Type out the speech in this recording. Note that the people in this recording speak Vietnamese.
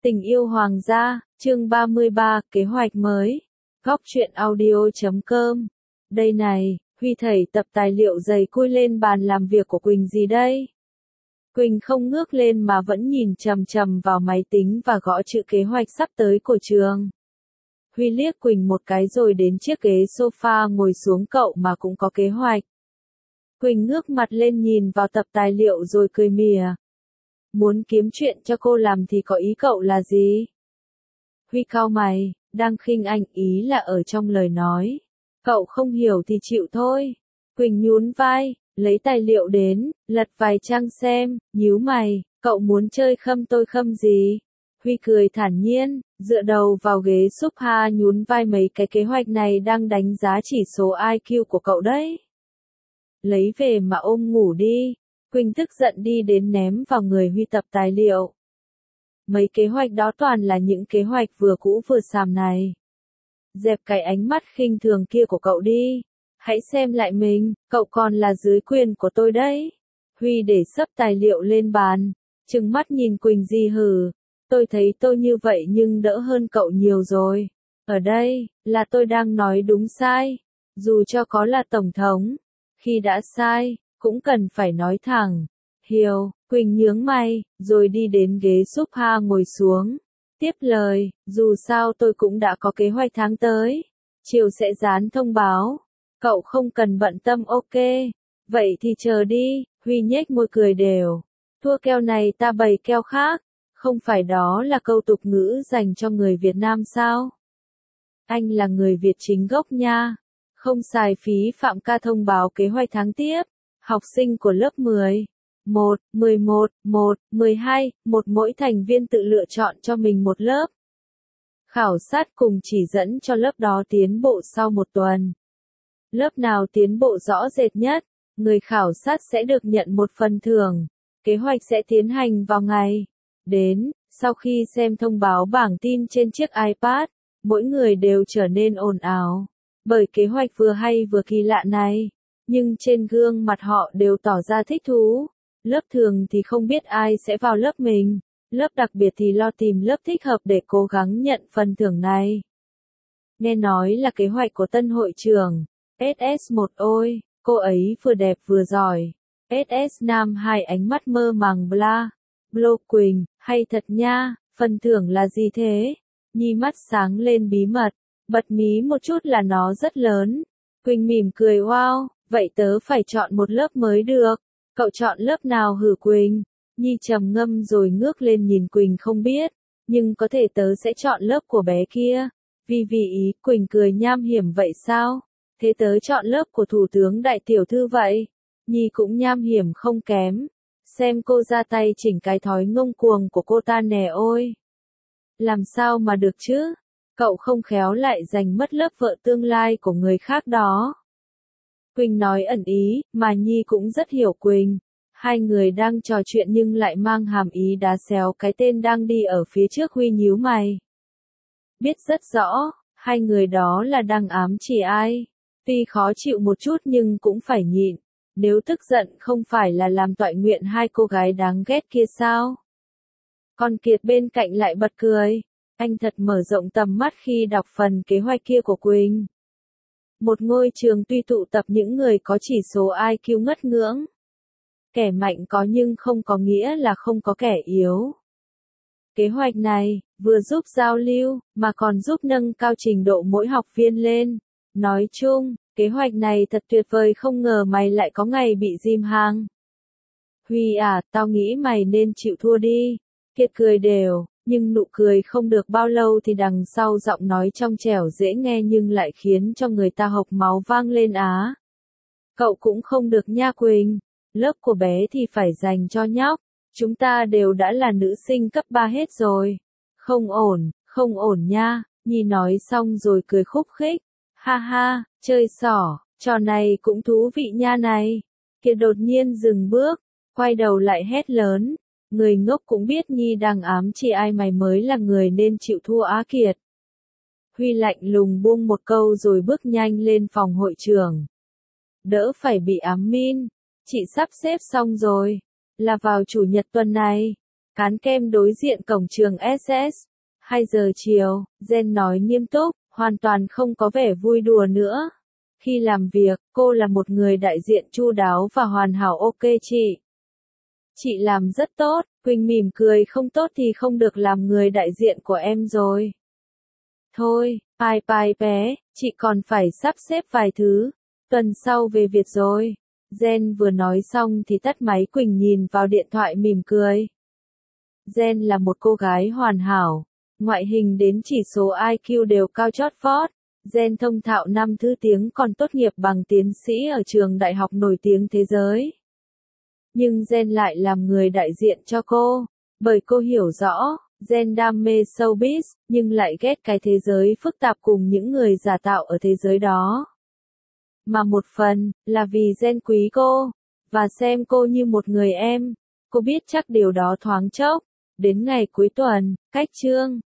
Tình yêu hoàng gia, chương 33, kế hoạch mới. Góc truyện audio.com. Đây này, Huy thầy tập tài liệu dày cui lên bàn làm việc của Quỳnh gì đây? Quỳnh không ngước lên mà vẫn nhìn chằm chằm vào máy tính và gõ chữ kế hoạch sắp tới của trường. Huy liếc Quỳnh một cái rồi đến chiếc ghế sofa ngồi xuống, cậu mà cũng có kế hoạch. Quỳnh ngước mặt lên nhìn vào tập tài liệu rồi cười mỉa. Muốn kiếm chuyện cho cô làm thì có ý cậu là gì? Huy cau mày, đang khinh anh, ý là ở trong lời nói. Cậu không hiểu thì chịu thôi. Quỳnh nhún vai, lấy tài liệu đến, lật vài trang xem, nhíu mày, cậu muốn chơi khâm tôi khâm gì? Huy cười thản nhiên, dựa đầu vào ghế sofa nhún vai, mấy cái kế hoạch này đang đánh giá chỉ số IQ của cậu đấy. Lấy về mà ôm ngủ đi. Quỳnh tức giận đi đến ném vào người Huy tập tài liệu. Mấy kế hoạch đó toàn là những kế hoạch vừa cũ vừa xàm này. Dẹp cái ánh mắt khinh thường kia của cậu đi. Hãy xem lại mình, cậu còn là dưới quyền của tôi đấy. Huy để sấp tài liệu lên bàn, trừng mắt nhìn Quỳnh di hừ. Tôi thấy tôi như vậy nhưng đỡ hơn cậu nhiều rồi. Ở đây, là tôi đang nói đúng sai. Dù cho có là tổng thống, khi đã sai, cũng cần phải nói thẳng. Hiểu, Quỳnh nhướng mày, rồi đi đến ghế sofa ngồi xuống. Tiếp lời, dù sao tôi cũng đã có kế hoạch tháng tới. Chiều sẽ dán thông báo. Cậu không cần bận tâm, ok. Vậy thì chờ đi. Huy nhếch môi cười đều. Thua keo này ta bày keo khác. Không phải đó là câu tục ngữ dành cho người Việt Nam sao? Anh là người Việt chính gốc nha. Không xài phí phạm ca thông báo kế hoạch tháng tiếp. Học sinh của lớp 10, 1, 11, 1, 12, mỗi thành viên tự lựa chọn cho mình một lớp. Khảo sát cùng chỉ dẫn cho lớp đó tiến bộ sau một tuần. Lớp nào tiến bộ rõ rệt nhất, người khảo sát sẽ được nhận một phần thưởng. Kế hoạch sẽ tiến hành vào ngày đến, sau khi xem thông báo bảng tin trên chiếc iPad, mỗi người đều trở nên ồn ào. Bởi kế hoạch vừa hay vừa kỳ lạ này. Nhưng trên gương mặt họ đều tỏ ra thích thú. Lớp thường thì không biết ai sẽ vào lớp mình. Lớp đặc biệt thì lo tìm lớp thích hợp để cố gắng nhận phần thưởng này. Nghe nói là kế hoạch của tân hội trưởng. SS1 ôi, cô ấy vừa đẹp vừa giỏi. SS Nam 2 ánh mắt mơ màng bla. Blo Quỳnh, hay thật nha, phần thưởng là gì thế? Nhi mắt sáng lên bí mật, bật mí một chút là nó rất lớn. Quỳnh mỉm cười, wow. Vậy tớ phải chọn một lớp mới được. Cậu chọn lớp nào hử Quỳnh? Nhi trầm ngâm rồi ngước lên nhìn Quỳnh, không biết. Nhưng có thể tớ sẽ chọn lớp của bé kia. Vì ý, Quỳnh cười nham hiểm, vậy sao? Thế tớ chọn lớp của thủ tướng đại tiểu thư vậy. Nhi cũng nham hiểm không kém. Xem cô ra tay chỉnh cái thói ngông cuồng của cô ta nè ôi. Làm sao mà được chứ? Cậu không khéo lại giành mất lớp vợ tương lai của người khác đó. Quỳnh nói ẩn ý, mà Nhi cũng rất hiểu Quỳnh. Hai người đang trò chuyện nhưng lại mang hàm ý đá xéo cái tên đang đi ở phía trước. Huy nhíu mày. Biết rất rõ, hai người đó là đang ám chỉ ai. Tuy khó chịu một chút nhưng cũng phải nhịn. Nếu tức giận không phải là làm toại nguyện hai cô gái đáng ghét kia sao? Con Kiệt bên cạnh lại bật cười. Anh thật mở rộng tầm mắt khi đọc phần kế hoạch kia của Quỳnh. Một ngôi trường tuy tụ tập những người có chỉ số IQ ngất ngưỡng. Kẻ mạnh có nhưng không có nghĩa là không có kẻ yếu. Kế hoạch này, vừa giúp giao lưu, mà còn giúp nâng cao trình độ mỗi học viên lên. Nói chung, kế hoạch này thật tuyệt vời, không ngờ mày lại có ngày bị dìm hàng. Huy à, tao nghĩ mày nên chịu thua đi. Kiệt cười đều. Nhưng nụ cười không được bao lâu thì đằng sau giọng nói trong trẻo dễ nghe nhưng lại khiến cho người ta hộc máu vang lên á. Cậu cũng không được nha Quỳnh. Lớp của bé thì phải dành cho nhóc. Chúng ta đều đã là nữ sinh cấp 3 hết rồi. Không ổn nha. Nhi nói xong rồi cười khúc khích. Ha ha, chơi xỏ, trò này cũng thú vị nha này. Kiệt đột nhiên dừng bước, quay đầu lại hét lớn. Người ngốc cũng biết Nhi đang ám chỉ ai, mày mới là người nên chịu thua á Kiệt. Huy lạnh lùng buông một câu rồi bước nhanh lên phòng hội trưởng. Đỡ phải bị ám min. Chị sắp xếp xong rồi. Là vào chủ nhật tuần này. Cán kem đối diện cổng trường SS. 2 giờ chiều, Jen nói nghiêm túc, hoàn toàn không có vẻ vui đùa nữa. Khi làm việc, cô là một người đại diện chu đáo và hoàn hảo. Ok chị. Chị làm rất tốt, Quỳnh mỉm cười, không tốt thì không được làm người đại diện của em rồi. Thôi, pai bé, chị còn phải sắp xếp vài thứ. Tuần sau về Việt rồi. Jen vừa nói xong thì tắt máy. Quỳnh nhìn vào điện thoại mỉm cười. Jen là một cô gái hoàn hảo. Ngoại hình đến chỉ số IQ đều cao chót vót. Jen thông thạo 5 thứ tiếng, còn tốt nghiệp bằng tiến sĩ ở trường đại học nổi tiếng thế giới. Nhưng Jen lại làm người đại diện cho cô, bởi cô hiểu rõ, Jen đam mê showbiz, nhưng lại ghét cái thế giới phức tạp cùng những người giả tạo ở thế giới đó. Mà một phần, là vì Jen quý cô, và xem cô như một người em. Cô biết chắc điều đó thoáng chốc. Đến ngày cuối tuần, cách chương